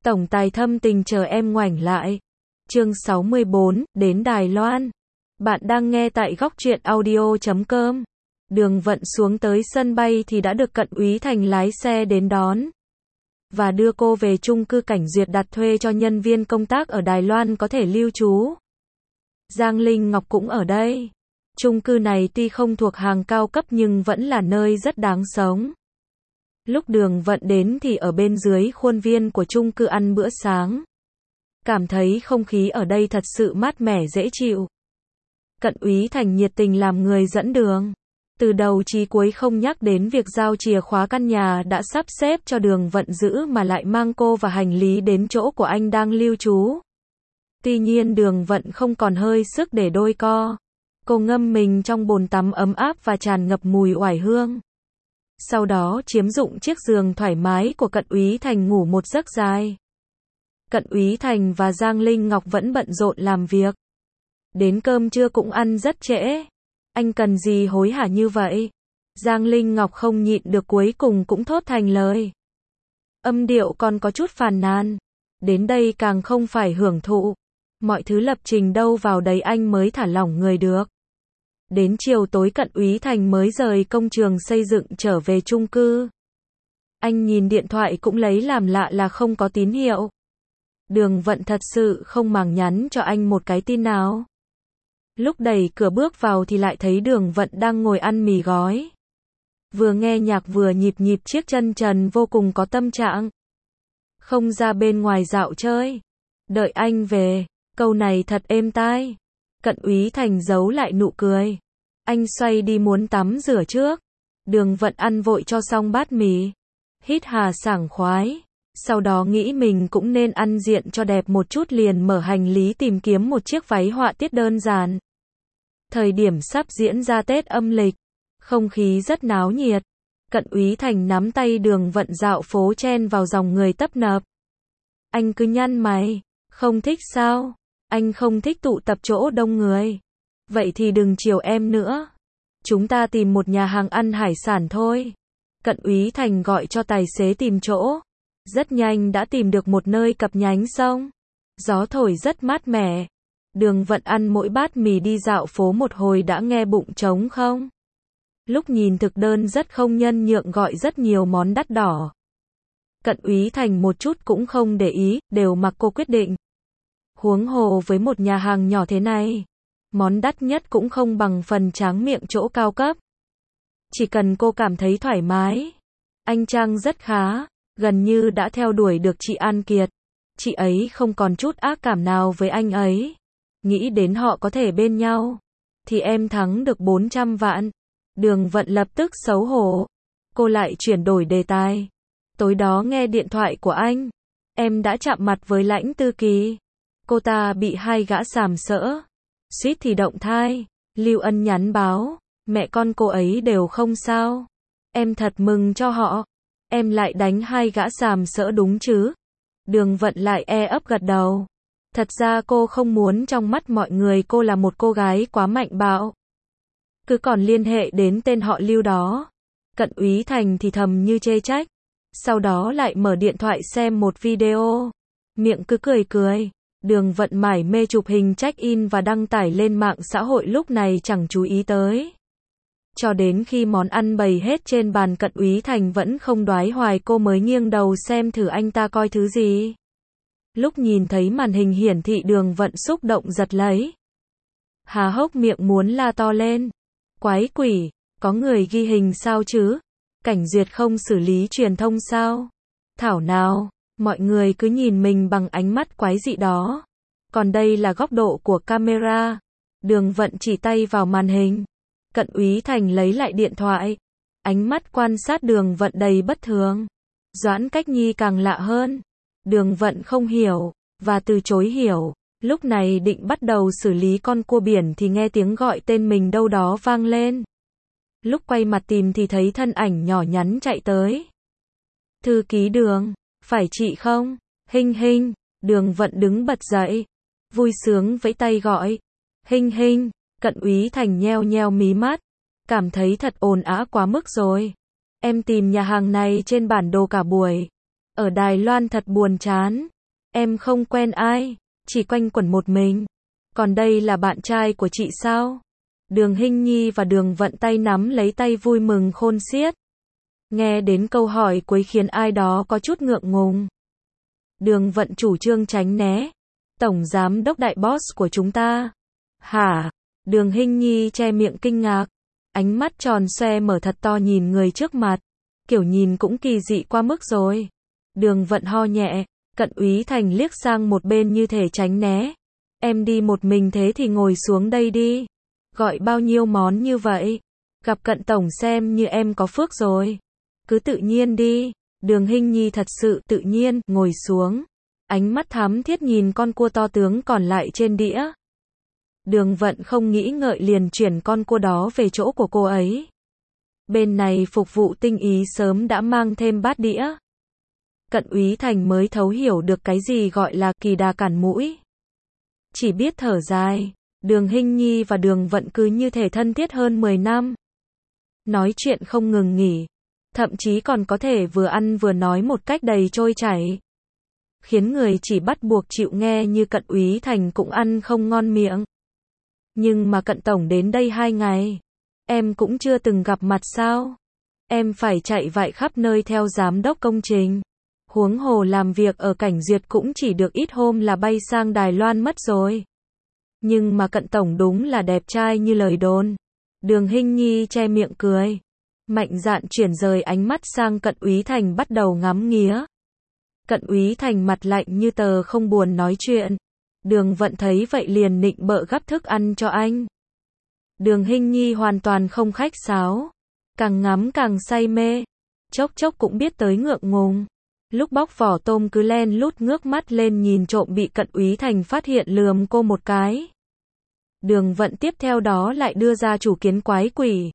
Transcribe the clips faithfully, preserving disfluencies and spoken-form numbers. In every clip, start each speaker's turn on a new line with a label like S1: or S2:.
S1: Tổng tài thâm tình chờ em ngoảnh lại. Chương sáu mươi bốn, đến Đài Loan. Bạn đang nghe tại góc truyện audio chấm com. Đường Vận xuống tới sân bay thì đã được Cận Úy Thành lái xe đến đón và đưa cô về chung cư Cảnh Duyệt đặt thuê cho nhân viên công tác ở Đài Loan có thể lưu trú. Giang Linh Ngọc cũng ở đây. Chung cư này tuy không thuộc hàng cao cấp nhưng vẫn là nơi rất đáng sống. Lúc Đường Vận đến thì ở bên dưới khuôn viên của chung cư ăn bữa sáng. Cảm thấy không khí ở đây thật sự mát mẻ dễ chịu. Cận Úy Thành nhiệt tình làm người dẫn đường. Từ đầu chí cuối không nhắc đến việc giao chìa khóa căn nhà đã sắp xếp cho Đường Vận giữ mà lại mang cô và hành lý đến chỗ của anh đang lưu trú. Tuy nhiên Đường Vận không còn hơi sức để đôi co. Cô ngâm mình trong bồn tắm ấm áp và tràn ngập mùi oải hương. Sau đó chiếm dụng chiếc giường thoải mái của Cận Úy Thành ngủ một giấc dài. Cận Úy Thành và Giang Linh Ngọc vẫn bận rộn làm việc. Đến cơm trưa cũng ăn rất trễ. Anh cần gì hối hả như vậy? Giang Linh Ngọc không nhịn được cuối cùng cũng thốt thành lời. Âm điệu còn có chút phàn nàn. Đến đây càng không phải hưởng thụ. Mọi thứ lập trình đâu vào đấy anh mới thả lỏng người được. Đến chiều tối Cận Úy Thành mới rời công trường xây dựng trở về chung cư. Anh nhìn điện thoại cũng lấy làm lạ là không có tín hiệu. Đường Vận thật sự không màng nhắn cho anh một cái tin nào. Lúc đẩy cửa bước vào thì lại thấy Đường Vận đang ngồi ăn mì gói. Vừa nghe nhạc vừa nhịp nhịp chiếc chân trần vô cùng có tâm trạng. Không ra bên ngoài dạo chơi. Đợi anh về. Câu này thật êm tai. Cận Úy Thành giấu lại nụ cười. Anh xoay đi muốn tắm rửa trước. Đường Vận ăn vội cho xong bát mì. Hít hà sảng khoái. Sau đó nghĩ mình cũng nên ăn diện cho đẹp một chút liền mở hành lý tìm kiếm một chiếc váy họa tiết đơn giản. Thời điểm sắp diễn ra Tết âm lịch. Không khí rất náo nhiệt. Cận Úy Thành nắm tay Đường Vận dạo phố chen vào dòng người tấp nập. Anh cứ nhăn mày. Không thích sao? Anh không thích tụ tập chỗ đông người. Vậy thì đừng chiều em nữa. Chúng ta tìm một nhà hàng ăn hải sản thôi. Cận Úy Thành gọi cho tài xế tìm chỗ. Rất nhanh đã tìm được một nơi cập nhánh sông. Gió thổi rất mát mẻ. Đường Vận ăn mỗi bát mì đi dạo phố một hồi đã nghe bụng trống không. Lúc nhìn thực đơn rất không nhân nhượng gọi rất nhiều món đắt đỏ. Cận Úy Thành một chút cũng không để ý, đều mặc cô quyết định. Huống hồ với một nhà hàng nhỏ thế này, món đắt nhất cũng không bằng phần tráng miệng chỗ cao cấp. Chỉ cần cô cảm thấy thoải mái. Anh Trang rất khá, gần như đã theo đuổi được chị An Kiệt. Chị ấy không còn chút ác cảm nào với anh ấy. Nghĩ đến họ có thể bên nhau, thì em thắng được bốn trăm vạn. Đường Vận lập tức xấu hổ. Cô lại chuyển đổi đề tài. Tối đó nghe điện thoại của anh. Em đã chạm mặt với Lãnh Tư Kỳ. Cô ta bị hai gã sàm sỡ. Suýt thì động thai. Lưu Ân nhắn báo. Mẹ con cô ấy đều không sao. Em thật mừng cho họ. Em lại đánh hai gã sàm sỡ đúng chứ? Đường Vận lại e ấp gật đầu. Thật ra cô không muốn trong mắt mọi người cô là một cô gái quá mạnh bạo. Cứ còn liên hệ đến tên họ Lưu đó. Cận Úy Thành thì thầm như chê trách. Sau đó lại mở điện thoại xem một video. Miệng cứ cười cười. Đường Vận mải mê chụp hình check-in và đăng tải lên mạng xã hội lúc này chẳng chú ý tới. Cho đến khi món ăn bày hết trên bàn Cận Úy Thành vẫn không đoái hoài cô mới nghiêng đầu xem thử anh ta coi thứ gì. Lúc nhìn thấy màn hình hiển thị Đường Vận xúc động giật lấy. Há hốc miệng muốn la to lên. Quái quỷ, có người ghi hình sao chứ? Cảnh Duyệt không xử lý truyền thông sao? Thảo nào, mọi người cứ nhìn mình bằng ánh mắt quái dị đó. Còn đây là góc độ của camera. Đường Vận chỉ tay vào màn hình. Cận Úy Thành lấy lại điện thoại. Ánh mắt quan sát Đường Vận đầy bất thường. Doãn Cách Nhi càng lạ hơn. Đường Vận không hiểu, và từ chối hiểu. Lúc này định bắt đầu xử lý con cua biển thì nghe tiếng gọi tên mình đâu đó vang lên. Lúc quay mặt tìm thì thấy thân ảnh nhỏ nhắn chạy tới. Thư ký Đường, phải chị không? Hinh Hinh. Đường Vận đứng bật dậy. Vui sướng vẫy tay gọi. Hinh Hinh. Cận Úy Thành nheo nheo mí mắt. Cảm thấy thật ồn ào quá mức rồi. Em tìm nhà hàng này trên bản đồ cả buổi. Ở Đài Loan thật buồn chán. Em không quen ai, chỉ quanh quẩn một mình. Còn đây là bạn trai của chị sao? Đường Hinh Nhi và Đường Vận tay nắm lấy tay vui mừng khôn xiết. Nghe đến câu hỏi cuối khiến ai đó có chút ngượng ngùng. Đường Vận chủ trương tránh né. Tổng giám đốc đại boss của chúng ta. Hả? Đường Hinh Nhi che miệng kinh ngạc. Ánh mắt tròn xoe mở thật to nhìn người trước mặt. Kiểu nhìn cũng kỳ dị qua mức rồi. Đường Vận ho nhẹ. Cận Úy Thành liếc sang một bên như thể tránh né. Em đi một mình thế thì ngồi xuống đây đi. Gọi bao nhiêu món như vậy? Gặp Cận tổng xem như em có phước rồi. Cứ tự nhiên đi. Đường Hinh Nhi thật sự tự nhiên, ngồi xuống. Ánh mắt thắm thiết nhìn con cua to tướng còn lại trên đĩa. Đường Vận không nghĩ ngợi liền chuyển con cua đó về chỗ của cô ấy. Bên này phục vụ tinh ý sớm đã mang thêm bát đĩa. Cận Úy Thành mới thấu hiểu được cái gì gọi là kỳ đà cản mũi. Chỉ biết thở dài. Đường Hinh Nhi và Đường Vận cứ như thể thân thiết hơn mười năm. Nói chuyện không ngừng nghỉ. Thậm chí còn có thể vừa ăn vừa nói một cách đầy trôi chảy. Khiến người chỉ bắt buộc chịu nghe như Cận Úy Thành cũng ăn không ngon miệng. Nhưng mà Cận tổng đến đây hai ngày. Em cũng chưa từng gặp mặt sao? Em phải chạy vại khắp nơi theo giám đốc công trình. Huống hồ làm việc ở Cảnh Duyệt cũng chỉ được ít hôm là bay sang Đài Loan mất rồi. Nhưng mà Cận tổng đúng là đẹp trai như lời đồn. Đường Hinh Nhi che miệng cười. Mạnh dạn chuyển rời ánh mắt sang Cận Úy Thành bắt đầu ngắm nghía. Cận Úy Thành mặt lạnh như tờ không buồn nói chuyện. Đường Vận thấy vậy liền nịnh bợ gắp thức ăn cho anh. Đường Hinh Nhi hoàn toàn không khách sáo. Càng ngắm càng say mê. Chốc chốc cũng biết tới ngượng ngùng. Lúc bóc vỏ tôm cứ len lút ngước mắt lên nhìn trộm bị Cận Úy Thành phát hiện lườm cô một cái. Đường Vận tiếp theo đó lại đưa ra chủ kiến quái quỷ.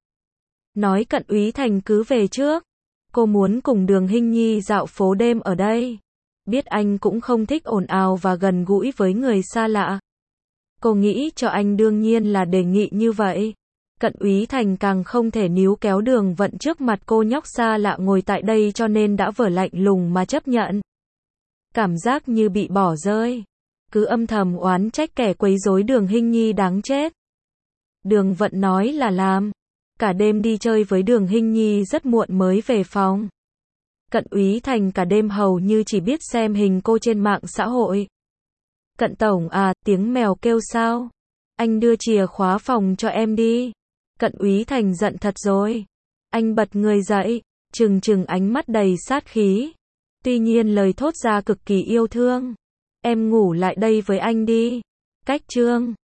S1: Nói Cận Úy Thành cứ về trước. Cô muốn cùng Đường Hinh Nhi dạo phố đêm ở đây. Biết anh cũng không thích ồn ào và gần gũi với người xa lạ. Cô nghĩ cho anh đương nhiên là đề nghị như vậy. Cận Úy Thành càng không thể níu kéo Đường Vận trước mặt cô nhóc xa lạ ngồi tại đây cho nên đã vờ lạnh lùng mà chấp nhận. Cảm giác như bị bỏ rơi. Cứ âm thầm oán trách kẻ quấy rối Đường Hinh Nhi đáng chết. Đường Vận nói là làm. Cả đêm đi chơi với Đường Hinh Nhi rất muộn mới về phòng. Cận Úy Thành cả đêm hầu như chỉ biết xem hình cô trên mạng xã hội. Cận tổng à, tiếng mèo kêu sao? Anh đưa chìa khóa phòng cho em đi. Cận Úy Thành giận thật rồi. Anh bật người dậy, trừng trừng ánh mắt đầy sát khí. Tuy nhiên lời thốt ra cực kỳ yêu thương. Em ngủ lại đây với anh đi. Cách trương.